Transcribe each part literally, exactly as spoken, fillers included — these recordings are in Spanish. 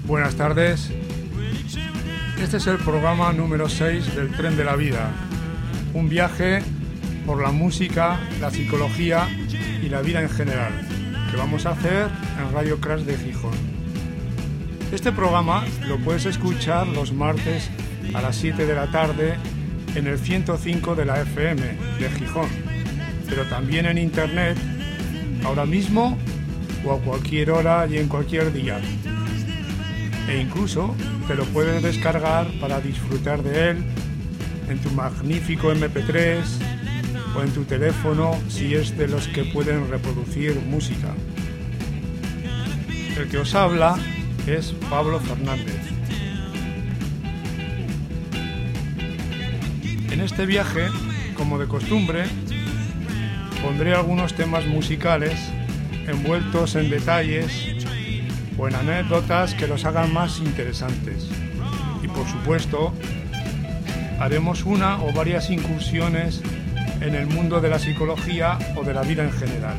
Buenas tardes. Este es el programa número seis del Tren de la Vida. Un viaje por la música, la psicología y la vida en general, que vamos a hacer en Radio Crash de Gijón. Este programa lo puedes escuchar los martes a las siete de la tarde en el ciento cinco de la F M de Gijón, pero también en internet, ahora mismo o a cualquier hora y en cualquier día. E incluso te lo puedes descargar para disfrutar de él en tu magnífico eme pe tres o en tu teléfono si es de los que pueden reproducir música. El que os habla es Pablo Fernández. En este viaje, como de costumbre, pondré algunos temas musicales envueltos en detalles o en anécdotas que los hagan más interesantes. Y por supuesto, haremos una o varias incursiones en el mundo de la psicología o de la vida en general.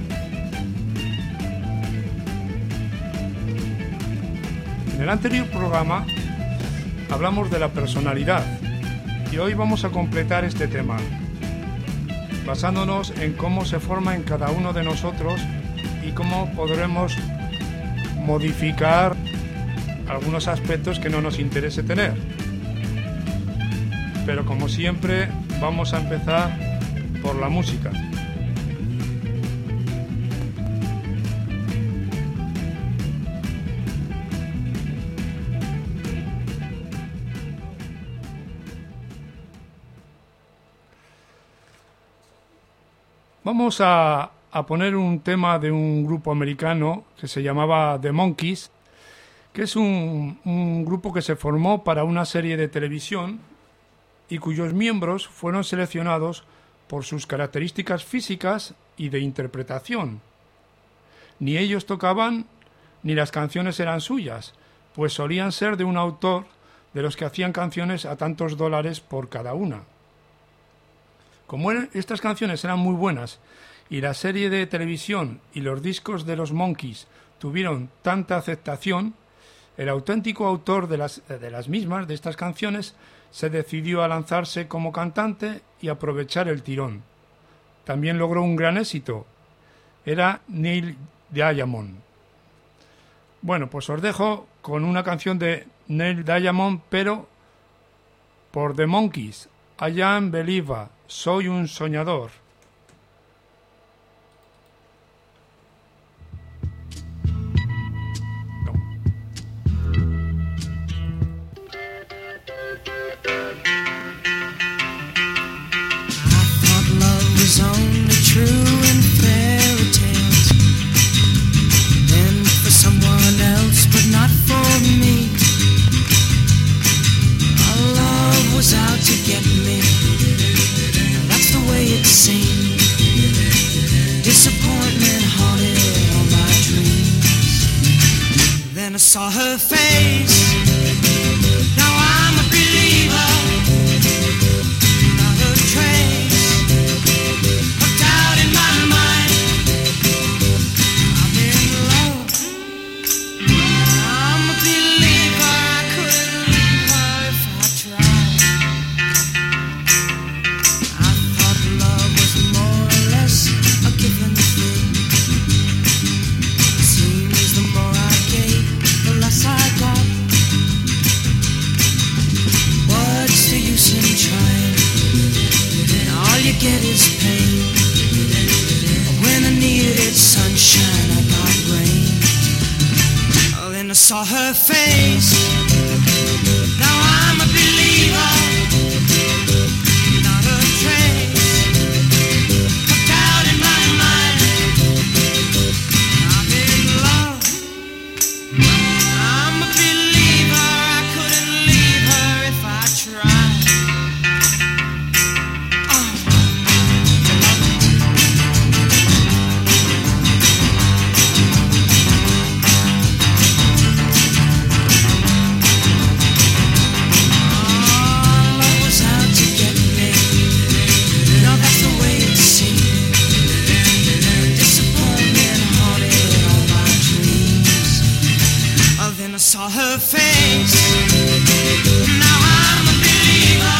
En el anterior programa hablamos de la personalidad y hoy vamos a completar este tema, basándonos en cómo se forma en cada uno de nosotros y cómo podremos modificar algunos aspectos que no nos interese tener. Pero como siempre, vamos a empezar por la música. Vamos a a poner un tema de un grupo americano que se llamaba The Monkees, que es un, un grupo que se formó para una serie de televisión y cuyos miembros fueron seleccionados por sus características físicas y de interpretación. Ni ellos tocaban ni las canciones eran suyas, pues solían ser de un autor de los que hacían canciones a tantos dólares por cada una. Como eran, estas canciones eran muy buenas y la serie de televisión y los discos de los Monkees tuvieron tanta aceptación, el auténtico autor de las, de las mismas, de estas canciones, se decidió a lanzarse como cantante y aprovechar el tirón. También logró un gran éxito. Era Neil Diamond. Bueno, pues os dejo con una canción de Neil Diamond, pero por The Monkees, I Am Believer, soy un soñador. True in fairy tales, and for someone else, but not for me. Our love was out to get me, that's the way it seemed. Disappointment haunted all my dreams. Then I saw her face, now I'm a believer, not a trace. Get is pain. When I needed sunshine, I got rain. Oh, then I saw her face. Now I'm a believer, not a trace of doubt in my mind. I'm in love. I'm a believer. I couldn't leave her if I tried. saw her face. Now I'm a believer,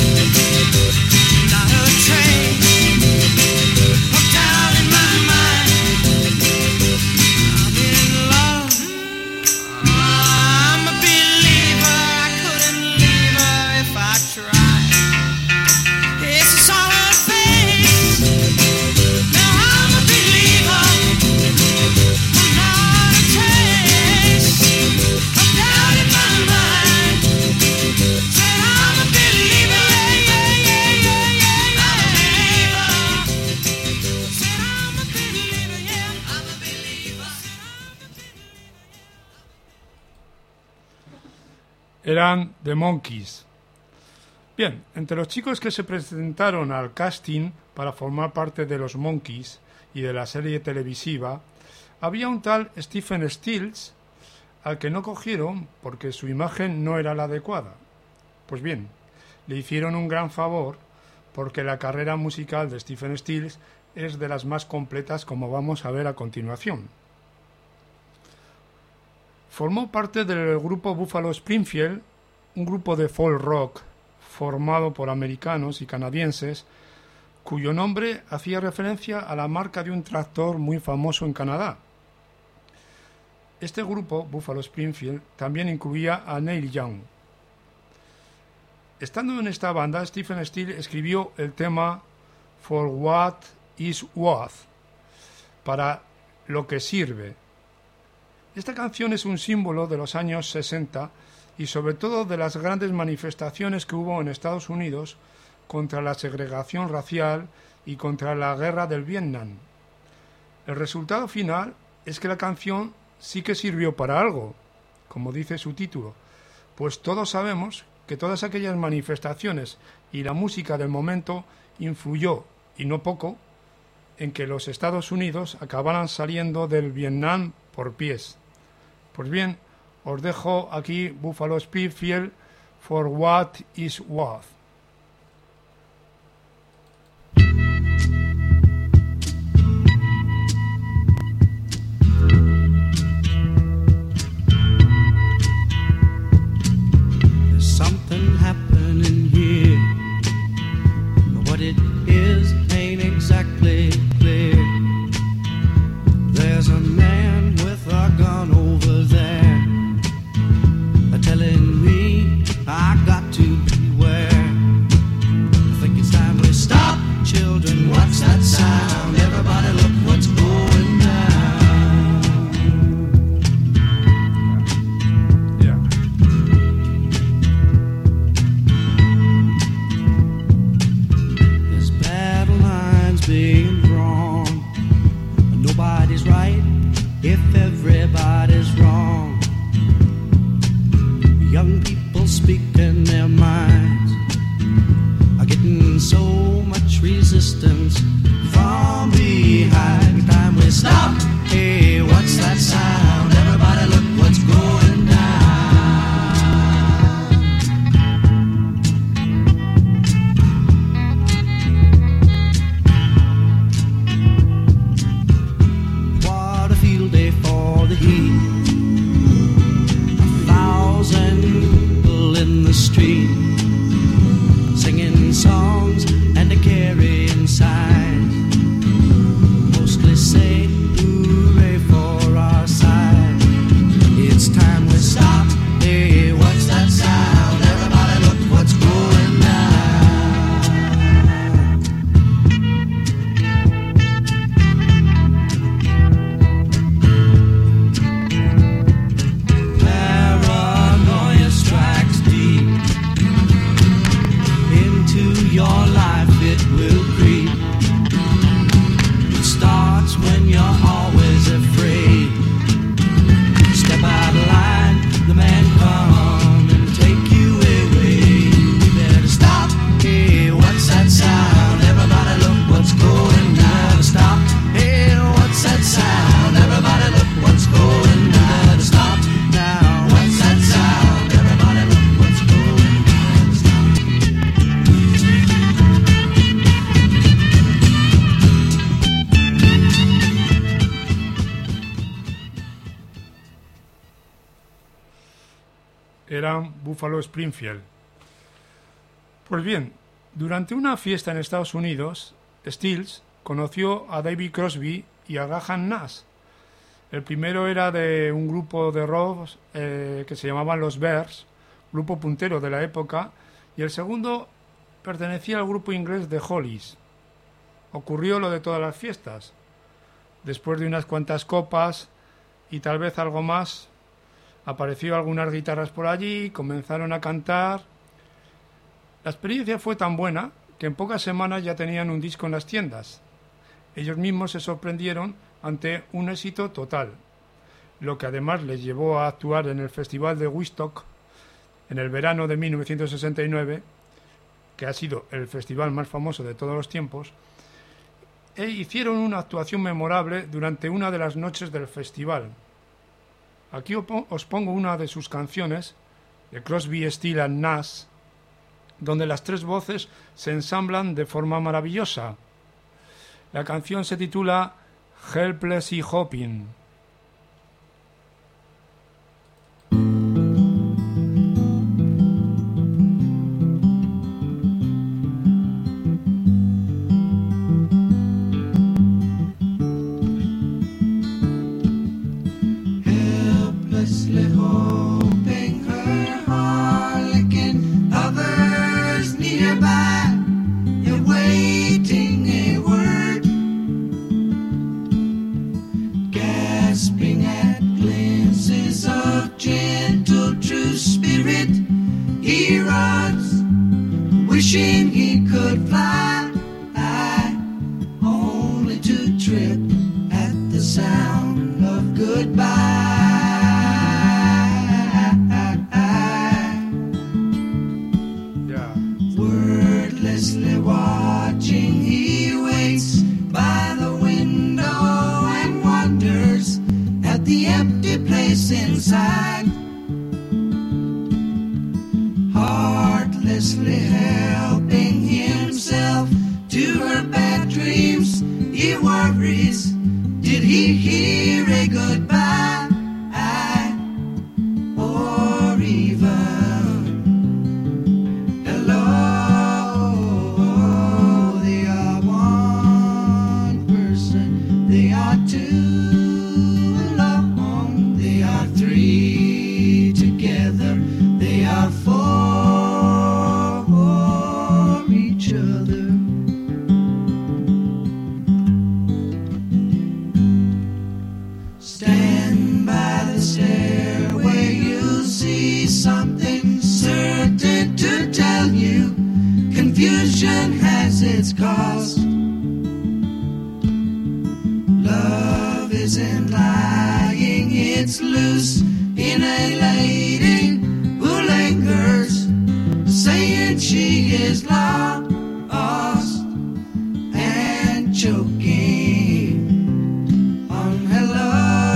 not a trace of doubt in my mind. I'm in love. I'm a believer. I couldn't leave her if I tried. Yes, I saw her face. Now I'm a believer, not a trace of doubt in my mind. Said I'm a believer, yeah, yeah, yeah, yeah, yeah. I'm a believer. Said I'm a believer, yeah, I'm a believer. Eran The Monkees. Bien, entre los chicos que se presentaron al casting para formar parte de los Monkees y de la serie televisiva, había un tal Stephen Stills al que no cogieron porque su imagen no era la adecuada. Pues bien, le hicieron un gran favor porque la carrera musical de Stephen Stills es de las más completas, como vamos a ver a continuación. Formó parte del grupo Buffalo Springfield, un grupo de folk rock formado por americanos y canadienses, cuyo nombre hacía referencia a la marca de un tractor muy famoso en Canadá. Este grupo, Buffalo Springfield, también incluía a Neil Young. Estando en esta banda, Stephen Stills escribió el tema For What Is Worth, para lo que sirve. Esta canción es un símbolo de los años sesenta y sobre todo de las grandes manifestaciones que hubo en Estados Unidos contra la segregación racial y contra la guerra del Vietnam. El resultado final es que la canción sí que sirvió para algo, como dice su título, pues todos sabemos que todas aquellas manifestaciones y la música del momento influyó, y no poco, en que los Estados Unidos acabaran saliendo del Vietnam por pies. Pues bien, os dejo aquí Buffalo Springfield, For What Is Worth. There's something happening here. What it is ain't exactly clear. There's a man with a gun over there, telling me I got to beware. eran Buffalo Springfield. Pues bien, durante una fiesta en Estados Unidos, Stills conoció a David Crosby y a Graham Nash. El primero era de un grupo de rock eh, que se llamaban los Bears, grupo puntero de la época, y el segundo pertenecía al grupo inglés de Hollies. Ocurrió lo de todas las fiestas. Después de unas cuantas copas y tal vez algo más, apareció algunas guitarras por allí, comenzaron a cantar. La experiencia fue tan buena que en pocas semanas ya tenían un disco en las tiendas. Ellos mismos se sorprendieron ante un éxito total, lo que además les llevó a actuar en el Festival de Woodstock en el verano de mil novecientos sesenta y nueve, que ha sido el festival más famoso de todos los tiempos, e hicieron una actuación memorable durante una de las noches del festival. Aquí os pongo una de sus canciones, de Crosby, Stills and Nash, donde las tres voces se ensamblan de forma maravillosa. La canción se titula Helplessly Hoping. Wishing he could fly, only to trip at the sound of goodbye. Yeah. Wordlessly watching, he waits by the window and wonders at the empty place inside. Heartlessly helping himself to her bad dreams, he worries, did he hear a goodbye, or even hello? They are one person, they are two alone, they are three together, they are four. Something certain to tell you, confusion has its cost. Love isn't lying, it's loose in a lady who lingers, saying she is lost and choking on hello.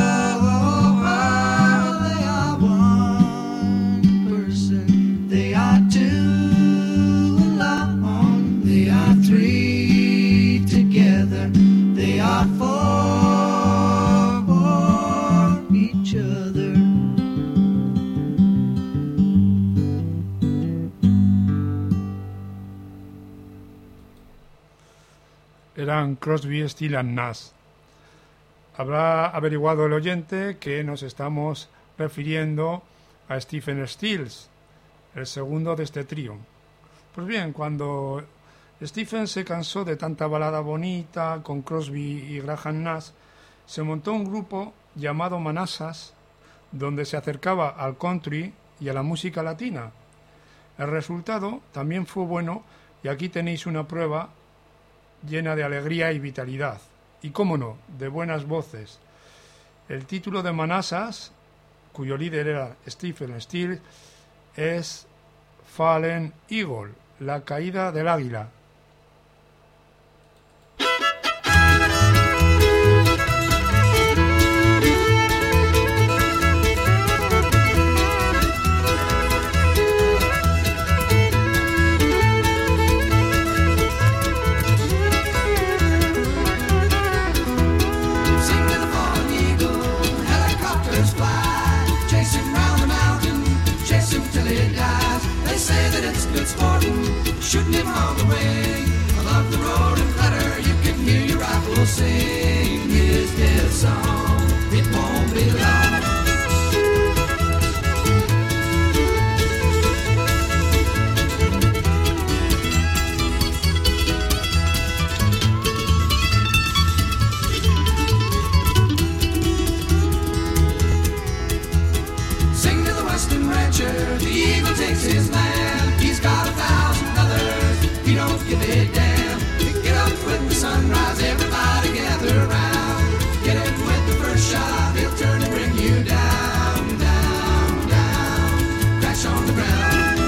Eran Crosby, Stills and Nash. Habrá averiguado el oyente que nos estamos refiriendo a Stephen Stills, el segundo de este trío. Pues bien, cuando Stephen se cansó de tanta balada bonita con Crosby y Graham Nash, se montó un grupo llamado Manassas, donde se acercaba al country y a la música latina. El resultado también fue bueno y aquí tenéis una prueba llena de alegría y vitalidad. Y cómo no, de buenas voces. El título de Manassas, cuyo líder era Stephen Stills, es Fallen Eagle, la caída del águila. Chasing good sporting, shooting him all the way. Above the roaring clatter, you can hear your rifle sing his death song. It won't be long. The eagle takes his land. He's got a thousand others. He don't give a damn. Get up with the sunrise. Everybody gather around. Get him with the first shot. He'll turn and bring you down, down, down. Crash on the ground.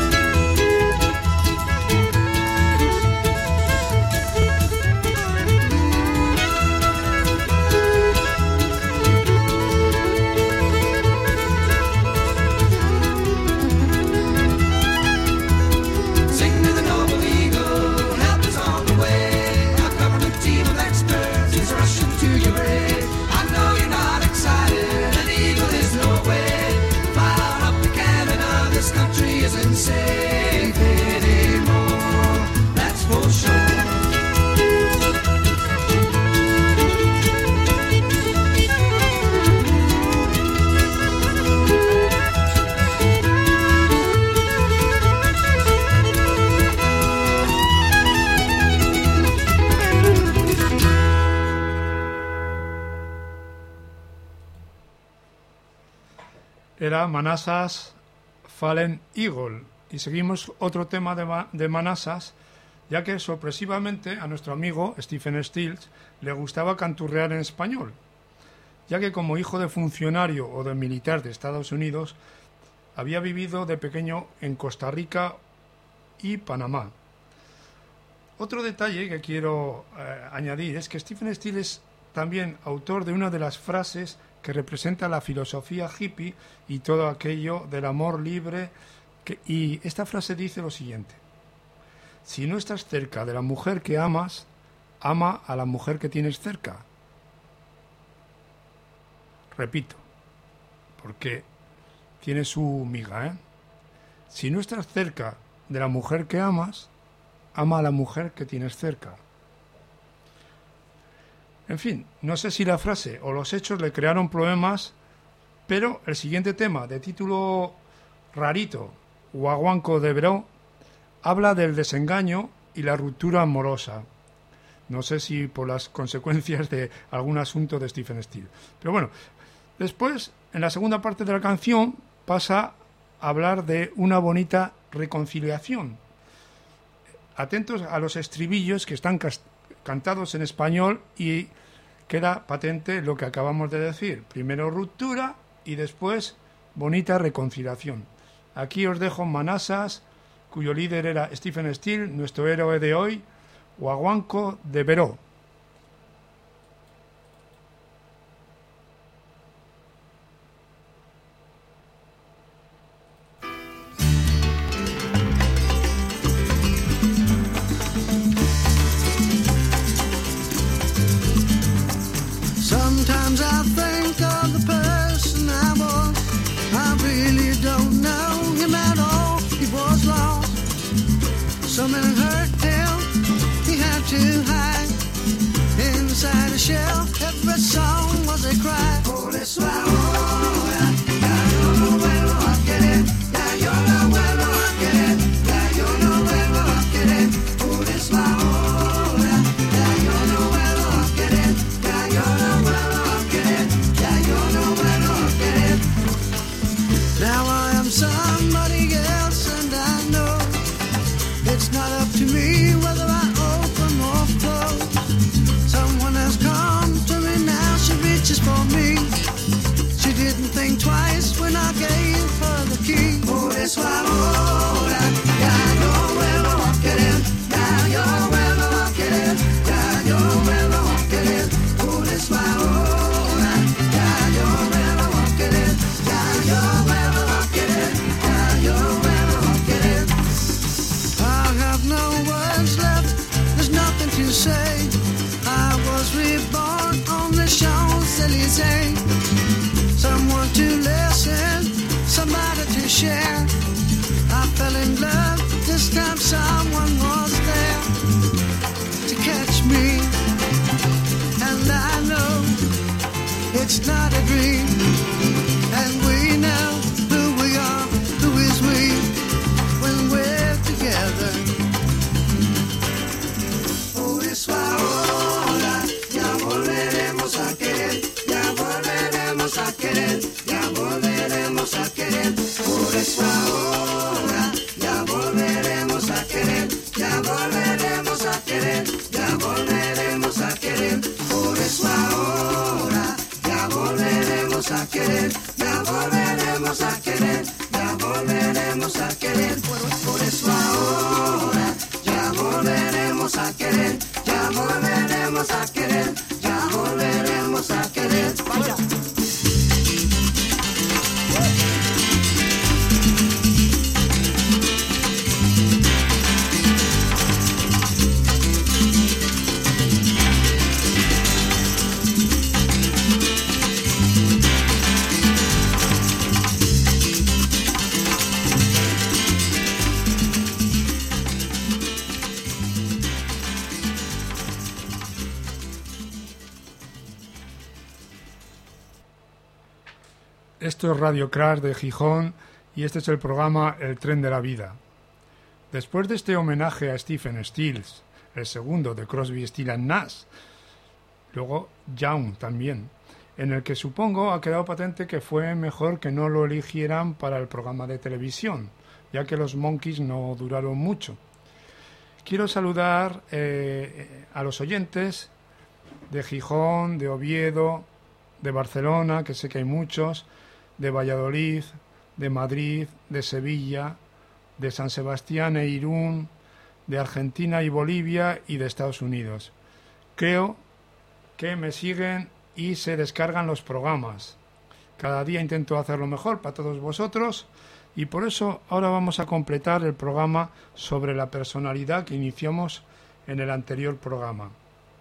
Safe anymore, that's for sure. Era Manassas Fallen Eagle. Y seguimos otro tema de, ma- de Manassas, ya que sorpresivamente a nuestro amigo Stephen Stills le gustaba canturrear en español, ya que como hijo de funcionario o de militar de Estados Unidos había vivido de pequeño en Costa Rica y Panamá. Otro detalle que quiero eh, añadir es que Stephen Stills es también autor de una de las frases que representa la filosofía hippie y todo aquello del amor libre. Y esta frase dice lo siguiente: si no estás cerca de la mujer que amas, ama a la mujer que tienes cerca. Repito, porque tiene su miga, ¿eh? Si no estás cerca de la mujer que amas, ama a la mujer que tienes cerca. En fin, no sé si la frase o los hechos le crearon problemas, pero el siguiente tema, de título rarito, Guaguanco de Veró, habla del desengaño y la ruptura amorosa. No sé si por las consecuencias de algún asunto de Stephen Stills. Pero bueno, después, en la segunda parte de la canción, pasa a hablar de una bonita reconciliación. Atentos a los estribillos que están cas- cantados en español y queda patente lo que acabamos de decir. Primero ruptura y después bonita reconciliación. Aquí os dejo Manassas, cuyo líder era Stephen Stills, nuestro héroe de hoy, Guaguanco de Veró. Sometimes I think of the person I was. I really don't know him at all. He was lost. Something hurt him. He had to hide inside a shell. Every song was a cry. Oh, this one, oh, yeah. Yeah, yo no vuelvo a querer. Yeah, yo no vuelvo a querer. Yeah, yo no vuelvo a querer. Oh, this one, oh, yeah. Yeah, yo no vuelvo a querer. Yeah, yo no vuelvo a querer. Yeah, yo no vuelvo a querer. Now I am somebody else and I know it's not up to me whether I open or close. Someone has come to me now, she reaches for me. She didn't think twice when I gave her the key. Por eso ahora ya no vuelvo a querer. Ya yo vuelvo a querer. Ya yo vuelvo a querer. Por eso ahora ya yo vuelvo a querer. Ya yo vuelvo a querer. Ya yo vuelvo a querer. I have no words left. There's nothing to say. I was reborn on the Champs-Élysées. Someone to listen, somebody to share. I fell in love this time. not a dream. And we know who we are, who is we, when we're together. Por eso ahora ya volveremos a querer, ya volveremos a querer, ya volveremos a querer. Por eso ahora ya volveremos a querer, ya volveremos a querer, ya volveremos a querer. Por eso ahora ya volveremos a querer, ya volveremos a querer, ya volveremos a querer. Por eso ahora ya volveremos a querer, ya volveremos a querer, ya volveremos a querer. Vaya. Esto es Radio Crash de Gijón y este es el programa El Tren de la Vida. Después de este homenaje a Stephen Stills, el segundo de Crosby, Stills and Nash, luego Young también, en el que supongo ha quedado patente que fue mejor que no lo eligieran para el programa de televisión, ya que los Monkees no duraron mucho. Quiero saludar eh, a los oyentes de Gijón, de Oviedo, de Barcelona, que sé que hay muchos, de Valladolid, de Madrid, de Sevilla, de San Sebastián e Irún, de Argentina y Bolivia y de Estados Unidos. Creo que me siguen y se descargan los programas. Cada día intento hacerlo mejor para todos vosotros y por eso ahora vamos a completar el programa sobre la personalidad que iniciamos en el anterior programa.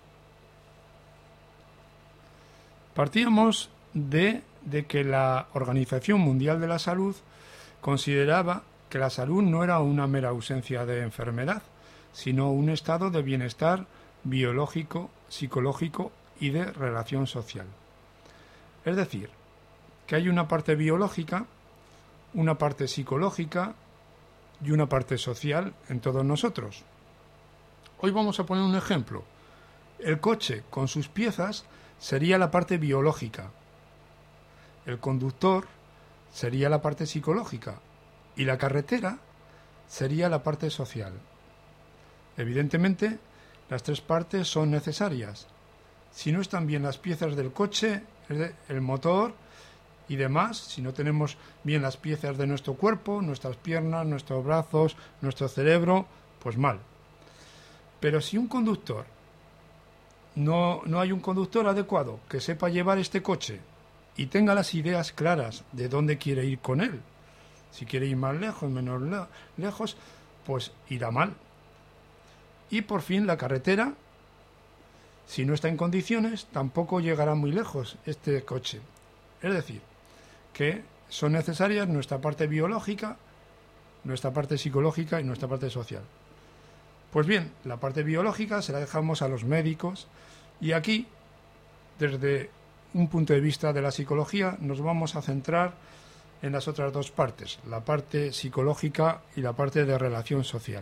Partíamos de, de que la Organización Mundial de la Salud consideraba que la salud no era una mera ausencia de enfermedad, sino un estado de bienestar biológico, psicológico y de relación social. Es decir, que hay una parte biológica, una parte psicológica y una parte social en todos nosotros. Hoy vamos a poner un ejemplo. El coche con sus piezas sería la parte biológica. El conductor sería la parte psicológica y la carretera sería la parte social. Evidentemente, las tres partes son necesarias. Si no están bien las piezas del coche, el motor y demás, si no tenemos bien las piezas de nuestro cuerpo, nuestras piernas, nuestros brazos, nuestro cerebro, pues mal. Pero si un conductor, no, no hay un conductor adecuado que sepa llevar este coche y tenga las ideas claras de dónde quiere ir con él, si quiere ir más lejos, menos le- lejos, pues irá mal. Y por fin la carretera, si no está en condiciones, tampoco llegará muy lejos este coche. Es decir, que son necesarias nuestra parte biológica, nuestra parte psicológica y nuestra parte social. Pues bien, la parte biológica se la dejamos a los médicos y aquí, desde un punto de vista de la psicología, nos vamos a centrar en las otras dos partes, la parte psicológica y la parte de relación social.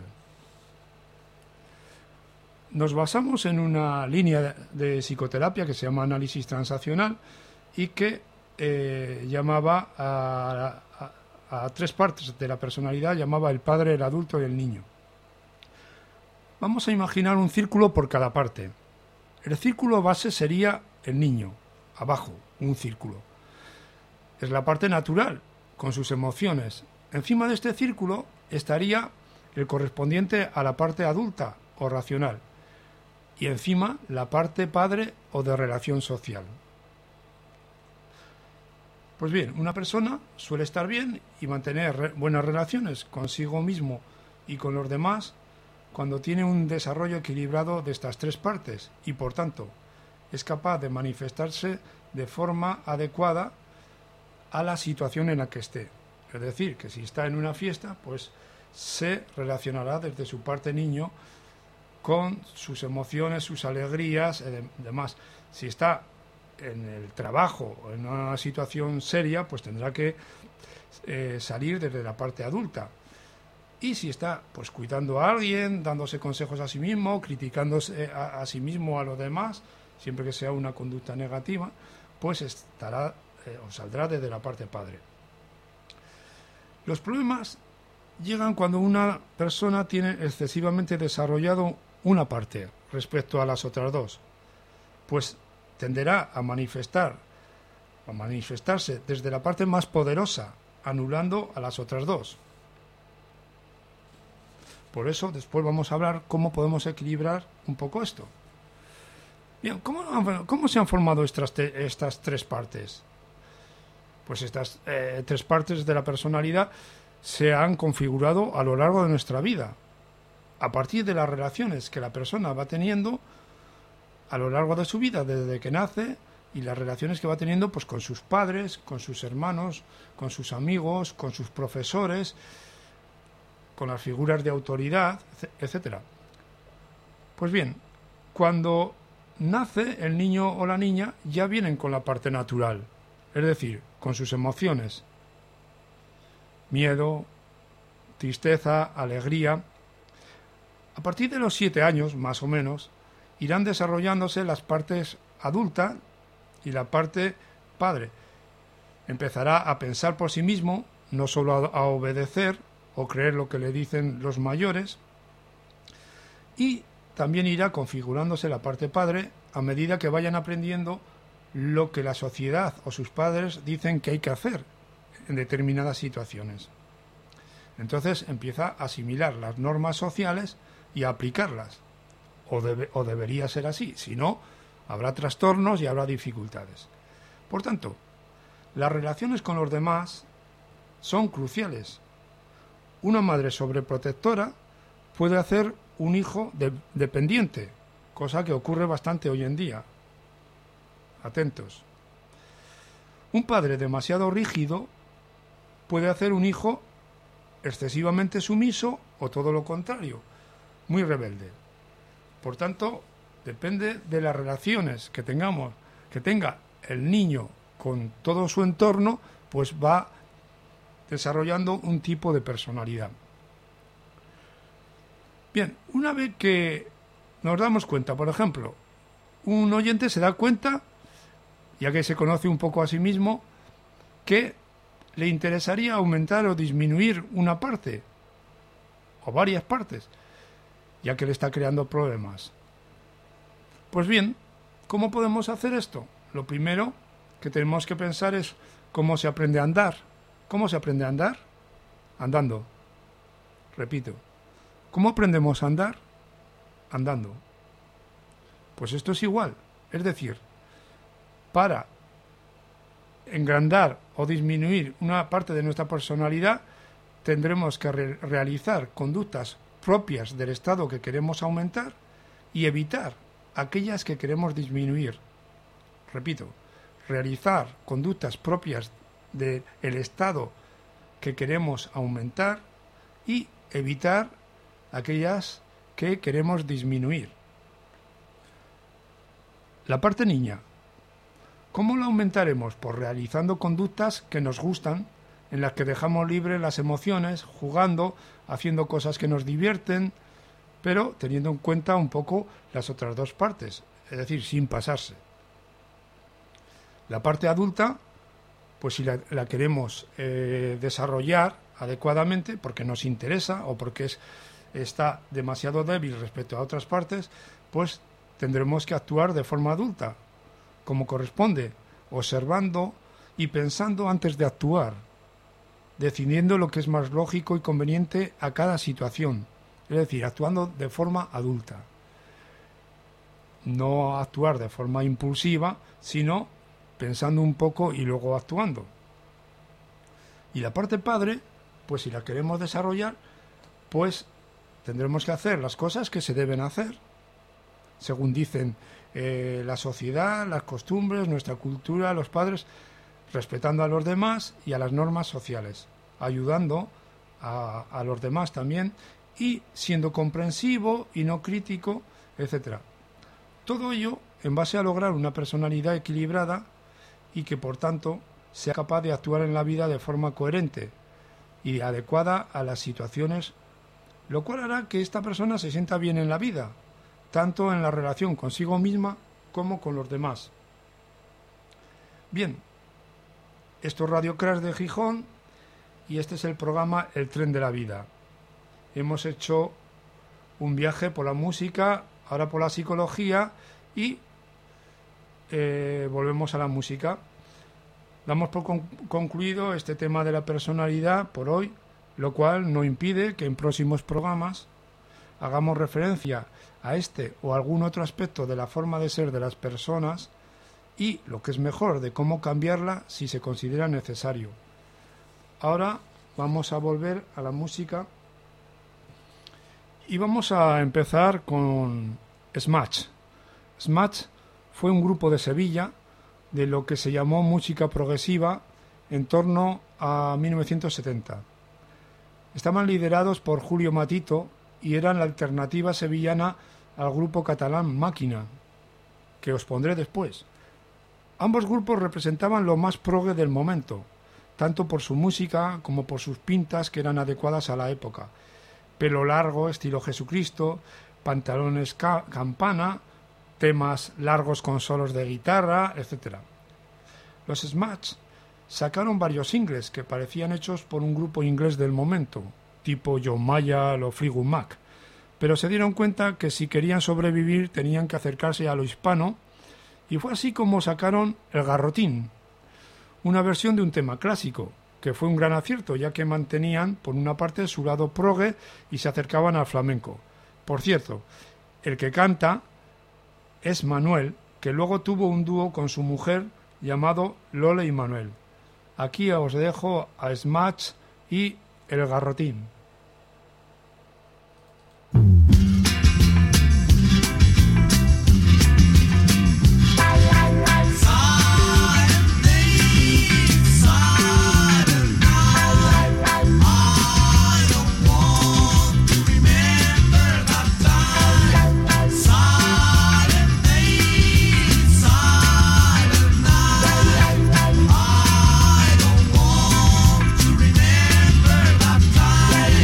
Nos basamos en una línea de psicoterapia que se llama análisis transaccional y que eh, llamaba a, a, a tres partes de la personalidad, llamaba el padre, el adulto y el niño. Vamos a imaginar un círculo por cada parte. El círculo base sería el niño, abajo, un círculo. Es la parte natural, con sus emociones. Encima de este círculo estaría el correspondiente a la parte adulta o racional. Y encima la parte padre o de relación social. Pues bien, una persona suele estar bien y mantener re- buenas relaciones consigo mismo y con los demás cuando tiene un desarrollo equilibrado de estas tres partes y, por tanto, es capaz de manifestarse de forma adecuada a la situación en la que esté. Es decir, que si está en una fiesta, pues se relacionará desde su parte niño con sus emociones, sus alegrías y demás. Si está en el trabajo, en una situación seria, pues tendrá que eh, salir desde la parte adulta. Y si está pues cuidando a alguien, dándose consejos a sí mismo, criticándose a, a sí mismo, a los demás, siempre que sea una conducta negativa, pues estará eh, o saldrá desde la parte padre. Los problemas llegan cuando una persona tiene excesivamente desarrollado una parte respecto a las otras dos, pues tenderá a manifestar, a manifestarse desde la parte más poderosa, anulando a las otras dos. Por eso después vamos a hablar cómo podemos equilibrar un poco esto. Bien, ¿cómo, cómo se han formado estas, te, estas tres partes? Pues estas eh, tres partes de la personalidad se han configurado a lo largo de nuestra vida, a partir de las relaciones que la persona va teniendo a lo largo de su vida, desde que nace, y las relaciones que va teniendo pues con sus padres, con sus hermanos, con sus amigos, con sus profesores, con las figuras de autoridad, etcétera. Pues bien, cuando nace el niño o la niña, ya vienen con la parte natural, es decir, con sus emociones, miedo, tristeza, alegría. A partir de los siete años, más o menos, irán desarrollándose las partes adulta y la parte padre. Empezará a pensar por sí mismo, no solo a, a obedecer o creer lo que le dicen los mayores, y también irá configurándose la parte padre a medida que vayan aprendiendo lo que la sociedad o sus padres dicen que hay que hacer en determinadas situaciones. Entonces empieza a asimilar las normas sociales y a aplicarlas, o, debe, o debería ser así, si no, habrá trastornos y habrá dificultades. Por tanto, las relaciones con los demás son cruciales. Una madre sobreprotectora puede hacer un hijo de, dependiente, cosa que ocurre bastante hoy en día. Atentos. Un padre demasiado rígido puede hacer un hijo excesivamente sumiso o todo lo contrario, muy rebelde. Por tanto, depende de las relaciones que tengamos, que tenga el niño con todo su entorno, pues va desarrollando un tipo de personalidad. Bien, una vez que nos damos cuenta, por ejemplo, un oyente se da cuenta, ya que se conoce un poco a sí mismo, que le interesaría aumentar o disminuir una parte, o varias partes, ya que le está creando problemas. Pues bien, ¿cómo podemos hacer esto? Lo primero que tenemos que pensar es cómo se aprende a andar. ¿Cómo se aprende a andar? Andando. Repito. ¿Cómo aprendemos a andar? Andando. Pues esto es igual. Es decir, para engrandar o disminuir una parte de nuestra personalidad, tendremos que re- realizar conductas propias del estado que queremos aumentar y evitar aquellas que queremos disminuir. Repito, realizar conductas propias del estado que queremos aumentar y evitar aquellas que queremos disminuir. La parte niña. ¿Cómo la aumentaremos? Pues realizando conductas que nos gustan, en las que dejamos libres las emociones, jugando, haciendo cosas que nos divierten, pero teniendo en cuenta un poco las otras dos partes, es decir, sin pasarse. La parte adulta, pues si la, la queremos eh, desarrollar adecuadamente, porque nos interesa o porque es, está demasiado débil respecto a otras partes, pues tendremos que actuar de forma adulta, como corresponde, observando y pensando antes de actuar, decidiendo lo que es más lógico y conveniente a cada situación, es decir, actuando de forma adulta. No actuar de forma impulsiva, sino pensando un poco y luego actuando. Y la parte padre, pues si la queremos desarrollar, pues tendremos que hacer las cosas que se deben hacer, según dicen eh, la sociedad, las costumbres, nuestra cultura, los padres, respetando a los demás y a las normas sociales, ayudando a, a los demás también y siendo comprensivo y no crítico, etcétera. Todo ello en base a lograr una personalidad equilibrada y que por tanto sea capaz de actuar en la vida de forma coherente y adecuada a las situaciones, lo cual hará que esta persona se sienta bien en la vida, tanto en la relación consigo misma como con los demás. Bien, esto es Radio Crash de Gijón y este es el programa El Tren de la Vida. Hemos hecho un viaje por la música, ahora por la psicología y eh, volvemos a la música. Damos por con- concluido este tema de la personalidad por hoy, lo cual no impide que en próximos programas hagamos referencia a este o algún otro aspecto de la forma de ser de las personas y, lo que es mejor, de cómo cambiarla si se considera necesario. Ahora vamos a volver a la música y vamos a empezar con Smash. Smash fue un grupo de Sevilla de lo que se llamó música progresiva en torno a mil novecientos setenta. Estaban liderados por Julio Matito y eran la alternativa sevillana al grupo catalán Máquina, que os pondré después. Ambos grupos representaban lo más progre del momento, tanto por su música como por sus pintas que eran adecuadas a la época. Pelo largo, estilo Jesucristo, pantalones ca- campana, temas largos con solos de guitarra, etcétera. Los Smash sacaron varios singles que parecían hechos por un grupo inglés del momento, tipo John Mayall o Fleetwood Mac, pero se dieron cuenta que si querían sobrevivir tenían que acercarse a lo hispano y fue así como sacaron El Garrotín, una versión de un tema clásico, que fue un gran acierto ya que mantenían por una parte su lado progue y se acercaban al flamenco. Por cierto, el que canta es Manuel, que luego tuvo un dúo con su mujer llamado Lole y Manuel. Aquí os dejo a Smash y El Garrotín. I don't want to remember that time.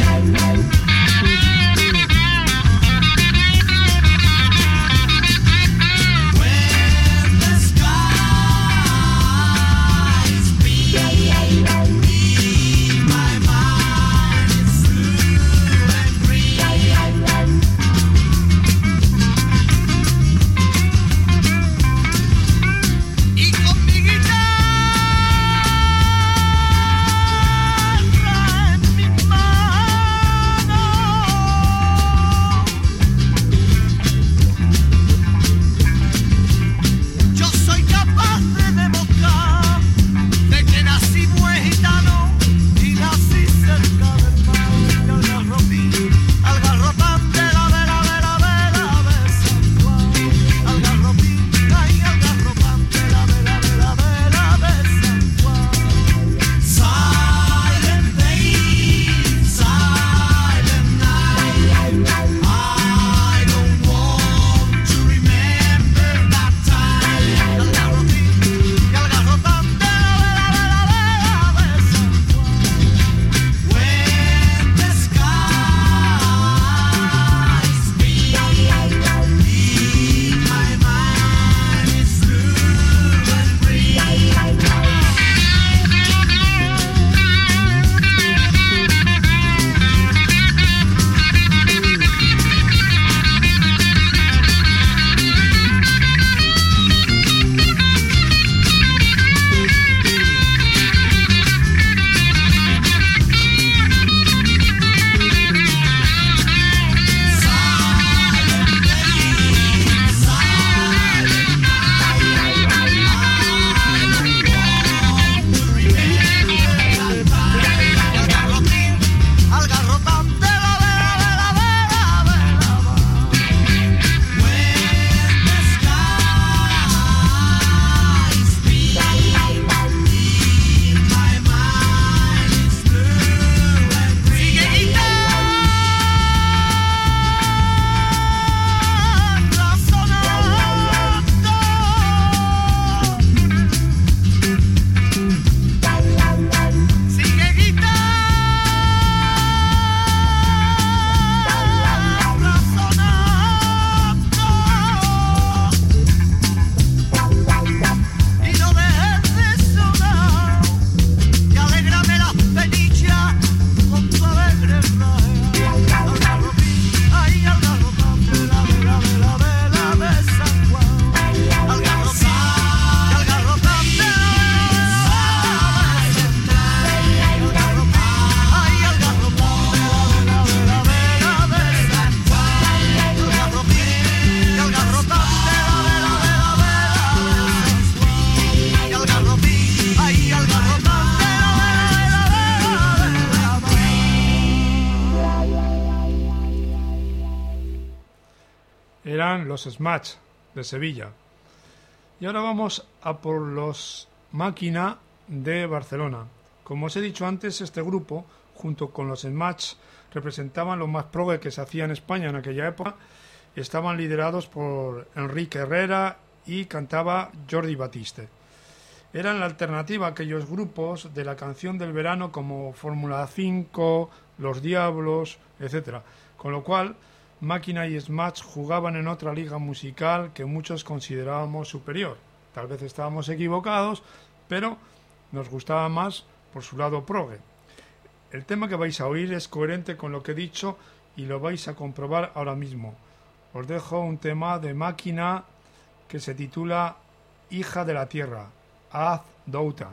Eran los Smash de Sevilla. Y ahora vamos a por los Máquina de Barcelona. Como os he dicho antes, este grupo, junto con los Smash, representaban lo más progre que se hacía en España en aquella época. Estaban liderados por Enrique Herrera y cantaba Jordi Batiste. Eran la alternativa a aquellos grupos de la canción del verano como Fórmula cinco, Los Diablos, etcétera. Con lo cual, Máquina y Smash jugaban en otra liga musical que muchos considerábamos superior. Tal vez estábamos equivocados, pero nos gustaba más por su lado progre. El tema que vais a oír es coherente con lo que he dicho y lo vais a comprobar ahora mismo. Os dejo un tema de Máquina que se titula Hija de la Tierra, Az Douta.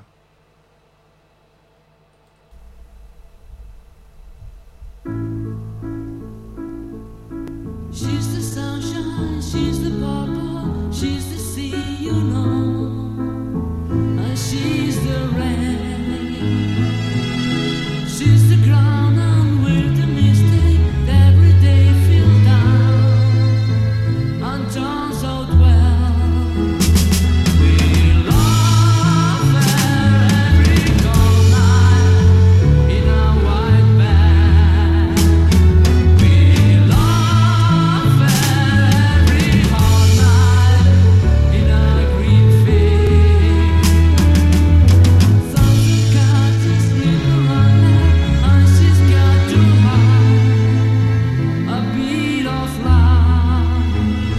She's the sunshine, she's the purple, she's the sea, you know. Uh, she's the rain, she's the ground on where the mistake every day feel down and turns out well. We love her every cold night in a white bed. We love her every hot night in a green field. Thousand cats sleep around her and she's got to have a beat of light.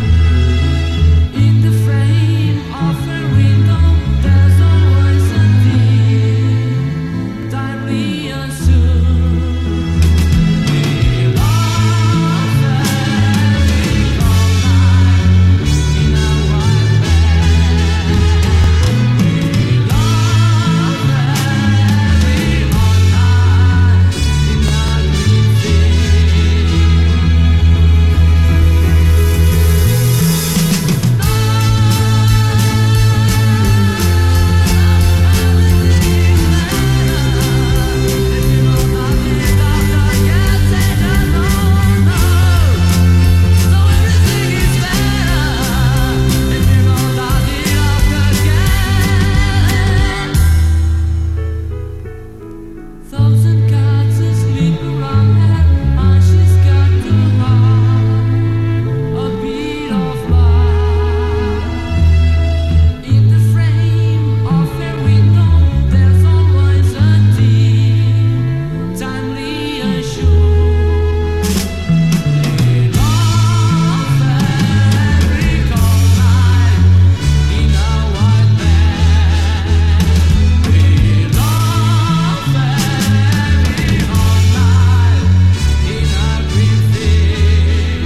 In the frame of her window there's always a deep, timely answer. We love her every cold night in a white bed. We love her every hot night in a green Thousand cats asleep around her and she's got to have a beat of light. In the frame of her window there's always a deep, timely assure. We love her every cold night in a white bed. We love her every hot night in a green field.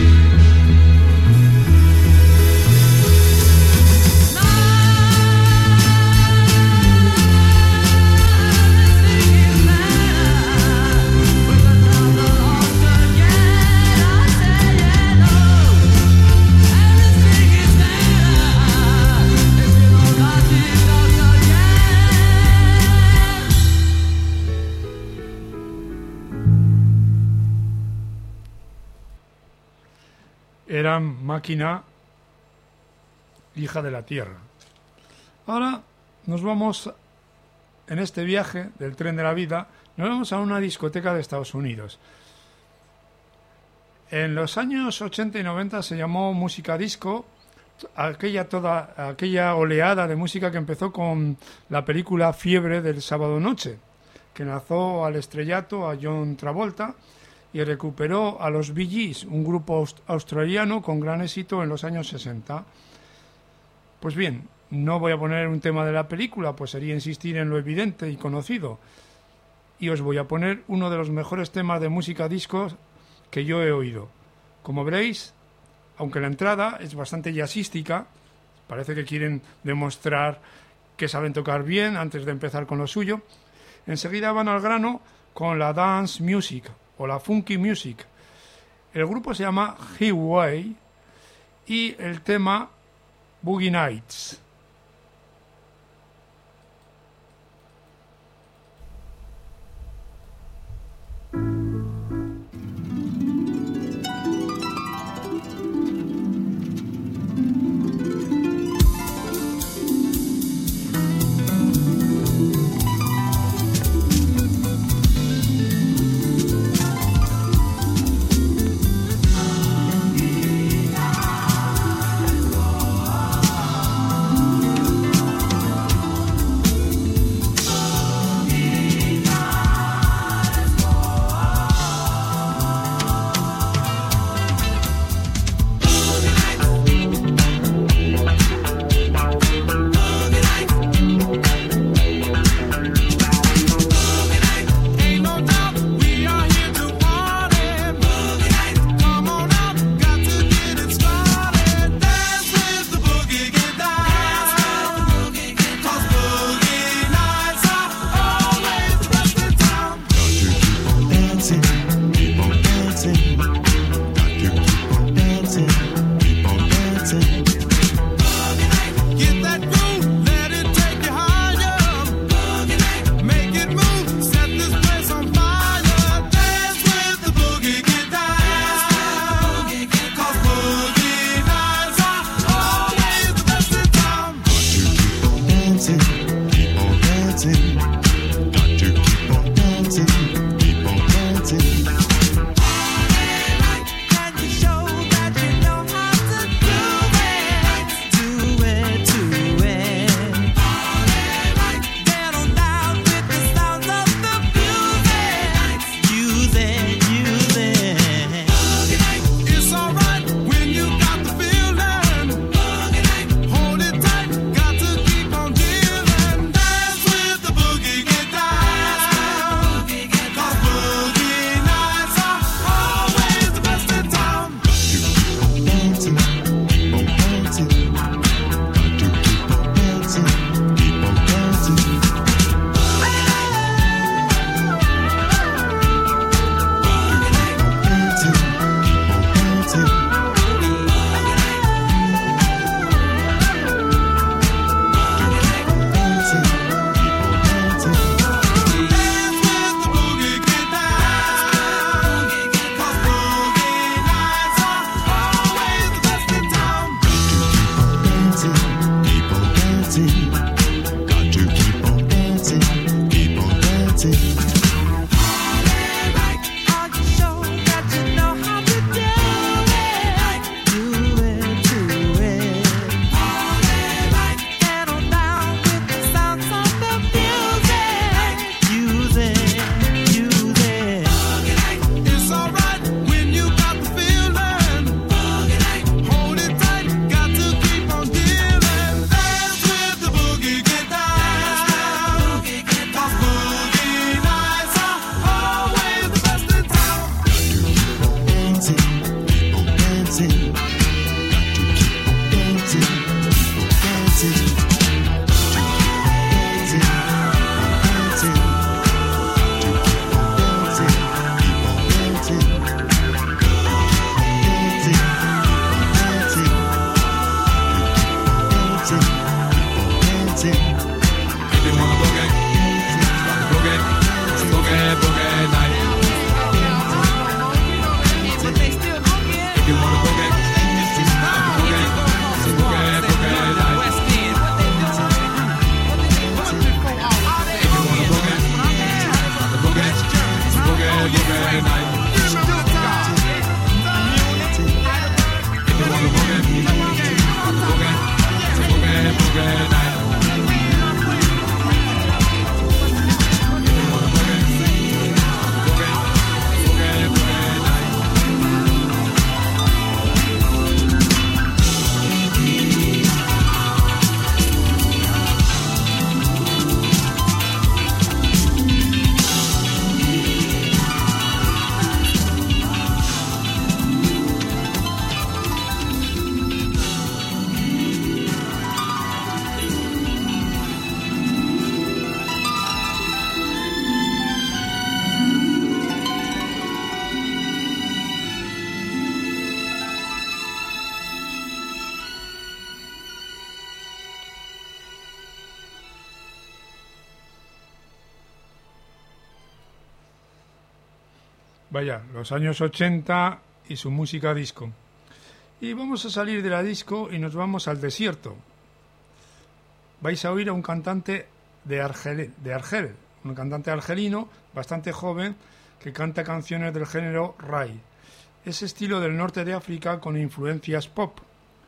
Eran Máquina, Hija de la Tierra. Ahora nos vamos, en este viaje del tren de la vida, nos vamos a una discoteca de Estados Unidos. En los años ochenta y noventa se llamó música disco, aquella, toda, aquella oleada de música que empezó con la película Fiebre del sábado noche, que lanzó al estrellato a John Travolta y recuperó a los Bee Gees, un grupo aust- australiano con gran éxito en los años sesenta. Pues bien, no voy a poner un tema de la película, pues sería insistir en lo evidente y conocido. Y os voy a poner uno de los mejores temas de música disco que yo he oído. Como veréis, aunque la entrada es bastante jazzística, parece que quieren demostrar que saben tocar bien antes de empezar con lo suyo, enseguida van al grano con la dance music o la funky music. El grupo se llama Highway y el tema Boogie Nights. Vaya, los años ochenta y su música disco. Y vamos a salir de la disco y nos vamos al desierto. Vais a oír a un cantante de Argel, de Argel, un cantante argelino bastante joven que canta canciones del género Rai, ese estilo del norte de África con influencias pop.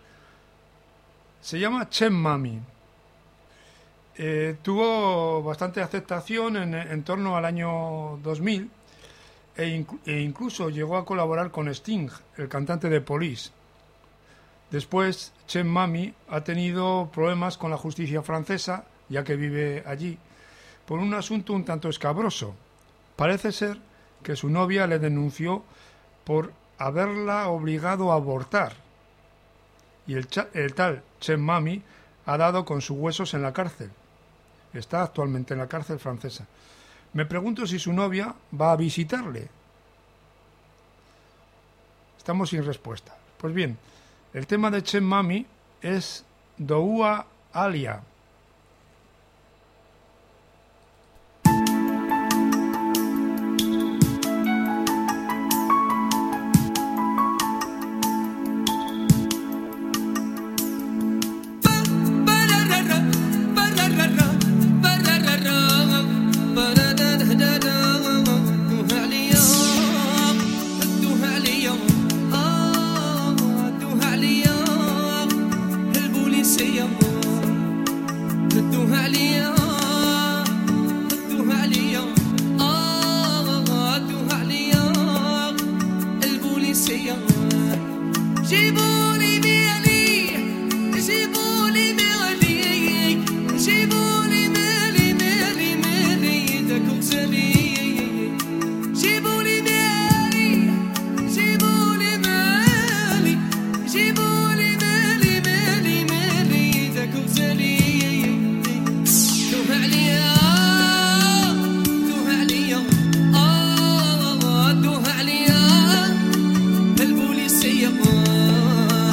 Se llama Cheb Mami. Eh, tuvo bastante aceptación en, en torno al año dos mil e, inc- e incluso llegó a colaborar con Sting, el cantante de Police. Después, Cheb Mami ha tenido problemas con la justicia francesa, ya que vive allí, por un asunto un tanto escabroso. Parece ser que su novia le denunció por haberla obligado a abortar. Y el, cha- el tal Cheb Mami ha dado con sus huesos en la cárcel. Está actualmente en la cárcel francesa. Me pregunto si su novia va a visitarle. Estamos sin respuesta. Pues bien, el tema de Cheb Mami es Doua Alia. البوليسية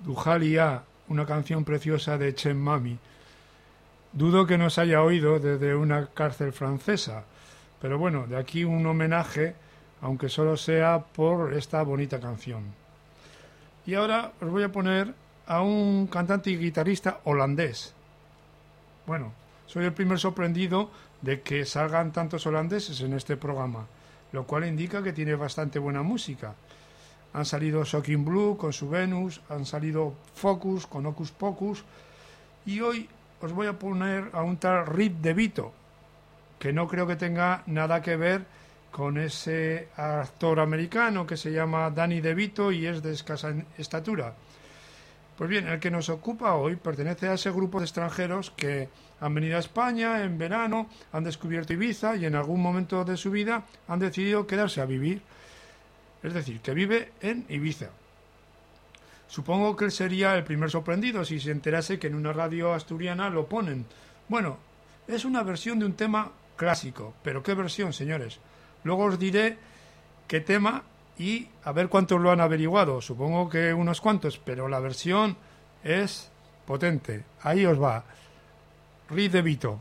Duhalia, una canción preciosa de Chen Mami. Dudo que nos haya oído desde una cárcel francesa, pero bueno, de aquí un homenaje, aunque solo sea por esta bonita canción. Y ahora os voy a poner a un cantante y guitarrista holandés. Bueno, soy el primer sorprendido de que salgan tantos holandeses en este programa, lo cual indica que tiene bastante buena música. Han salido Shocking Blue con su Venus, han salido Focus con Hocus Pocus, y hoy os voy a poner a un tal Rick DeVito, que no creo que tenga nada que ver con ese actor americano que se llama Danny DeVito y es de escasa estatura. Pues bien, el que nos ocupa hoy pertenece a ese grupo de extranjeros que han venido a España en verano, han descubierto Ibiza y en algún momento de su vida han decidido quedarse a vivir. Es decir, que vive en Ibiza. Supongo que él sería el primer sorprendido si se enterase que en una radio asturiana lo ponen. Bueno, es una versión de un tema clásico. ¿Pero qué versión, señores? Luego os diré qué tema y a ver cuántos lo han averiguado. Supongo que unos cuantos, pero la versión es potente. Ahí os va. Rick DeVito.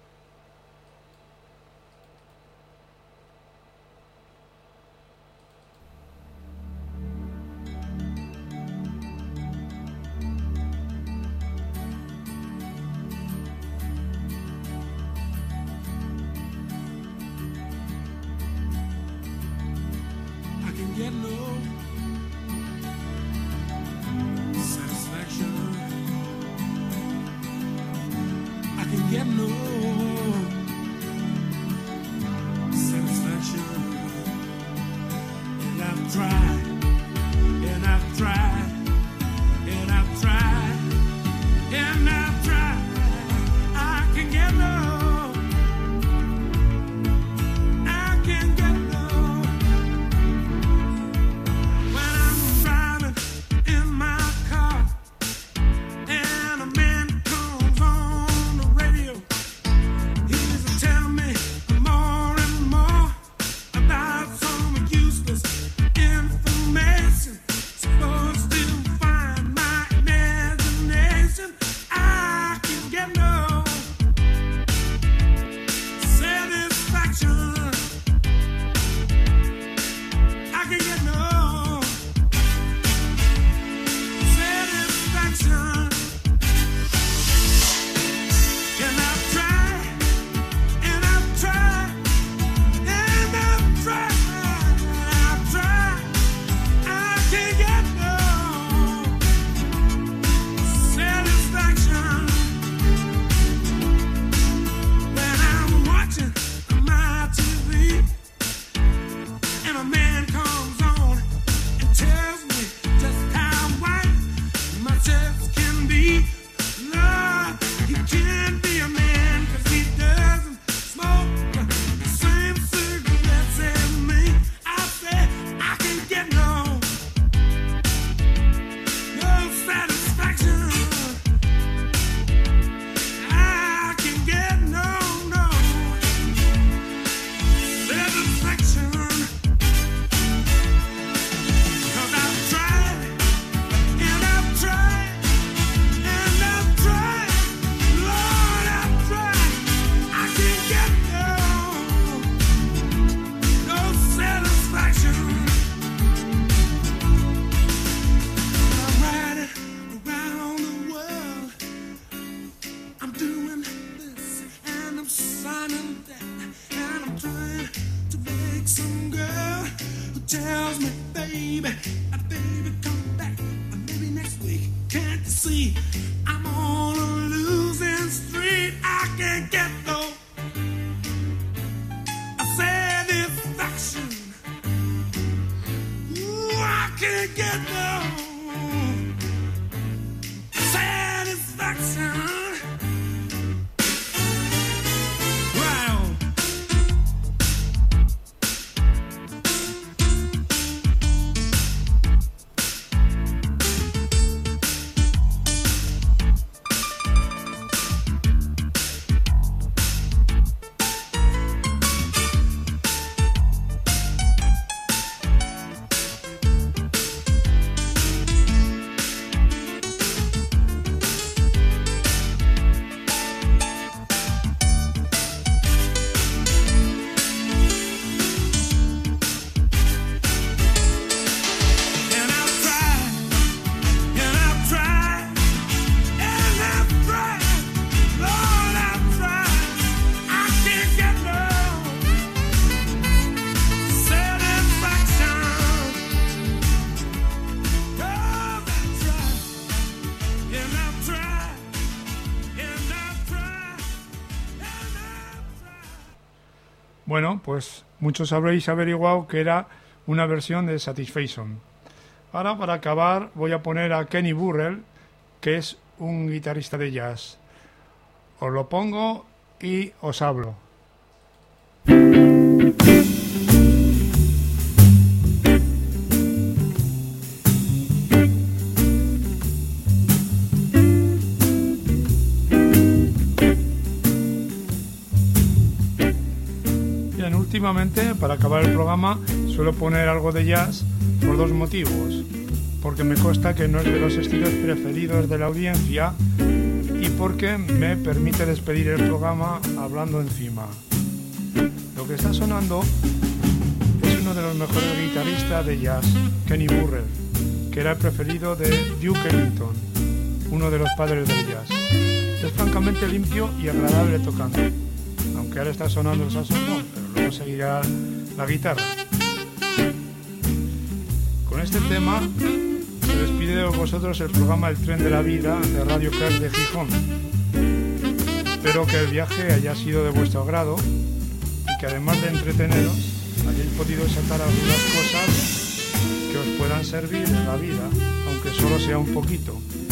Get no satisfaction. I can get no satisfaction. And I've tried, and I've tried, and I've tried, and I've tried. I can get no. Bueno, pues muchos habréis averiguado que era una versión de Satisfaction. Ahora, para acabar, voy a poner a Kenny Burrell, que es un guitarrista de jazz. Os lo pongo y os hablo. Bien, últimamente, para acabar el programa, suelo poner algo de jazz por dos motivos. Porque me consta que no es de los estilos preferidos de la audiencia y porque me permite despedir el programa hablando encima. Lo que está sonando es uno de los mejores guitarristas de jazz, Kenny Burrell, que era el preferido de Duke Ellington, uno de los padres del jazz. Es francamente limpio y agradable tocando, aunque ahora está sonando el saxofón, pero luego seguirá la guitarra. Con este tema se despide de vosotros el programa El Tren de la Vida de Radio Crash de Gijón. Espero que el viaje haya sido de vuestro agrado y que además de entreteneros hayáis podido sacar algunas cosas que os puedan servir en la vida, aunque solo sea un poquito.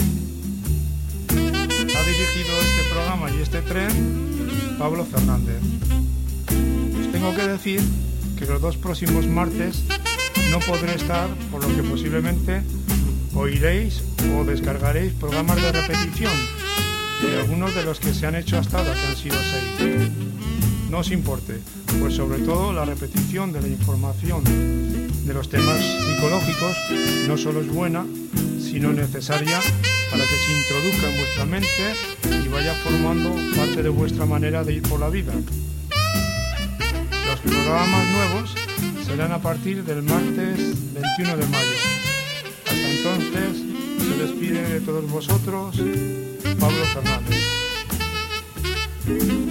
Ha dirigido este programa y este tren Pablo Fernández. Os tengo que decir que los dos próximos martes no podré estar, por lo que posiblemente oiréis o descargaréis programas de repetición de algunos de los que se han hecho hasta ahora, que han sido seis. No os importe, pues sobre todo la repetición de la información de los temas psicológicos no solo es buena, sino necesaria para que se introduzca en vuestra mente y vaya formando parte de vuestra manera de ir por la vida. Los programas nuevos serán a partir del martes veintiuno de mayo. Hasta entonces, se despide de todos vosotros Pablo Fernández.